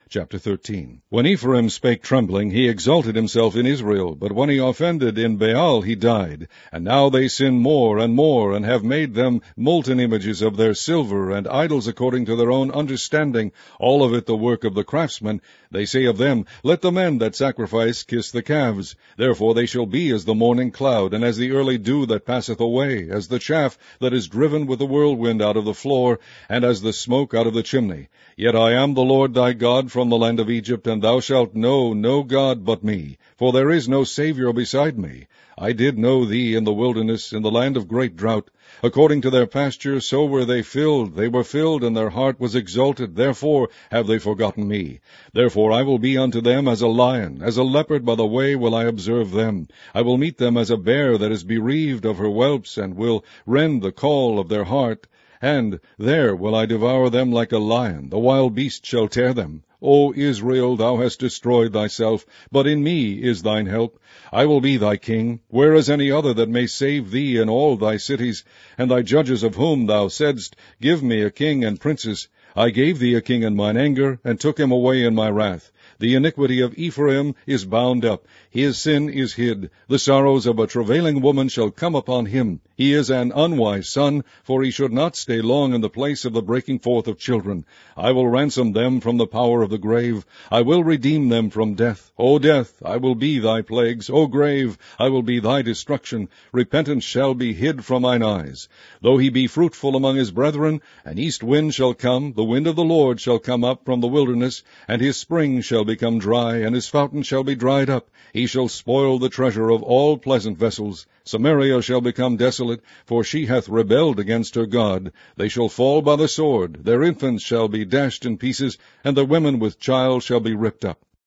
Chapter 13. When Ephraim spake trembling, he exalted himself in Israel, but when he offended in Baal, he died. And now they sin more, and have made them molten images of their silver, and idols according to their own understanding, all of it the work of the craftsmen. They say of them, Let the men that sacrifice kiss the calves. Therefore they shall be as the morning cloud, and as the early dew that passeth away, as the chaff that is driven with the whirlwind out of the floor, and as the smoke out of the chimney. Yet I am the Lord thy God from the land of Egypt, and thou shalt know no God but me, for there is no Saviour beside me. I did know thee in the wilderness, in the land of great drought. According to their pasture, so were they filled, and their heart was exalted, therefore have they forgotten me. Therefore I will be unto them as a lion, as a leopard by the way will I observe them. I will meet them as a bear that is bereaved of her whelps, and will rend the caul of their heart. And there will I devour them like a lion, the wild beast shall tear them. O Israel, thou hast destroyed thyself, but in me is thine help. I will be thy king. Where is any other that may save thee in all thy cities? And thy judges of whom thou saidst, Give me a king and princes. I gave thee a king in mine anger, and took him away in my wrath. The iniquity of Ephraim is bound up, his sin is hid. The sorrows of a travailing woman shall come upon him. He is an unwise son, for he should not stay long in the place of the breaking forth of children. I will ransom them from the power of the grave. I will redeem them from death. O death, I will be thy plagues. O grave, I will be thy destruction. Repentance shall be hid from mine eyes. Though he be fruitful among his brethren, an east wind shall come, the wind of the Lord shall come up from the wilderness, and his spring shall become dry, and his fountain shall be dried up. He shall spoil the treasure of all pleasant vessels. Samaria shall become desolate, for she hath rebelled against her God. They shall fall by the sword, their infants shall be dashed in pieces, and the women with child shall be ripped up.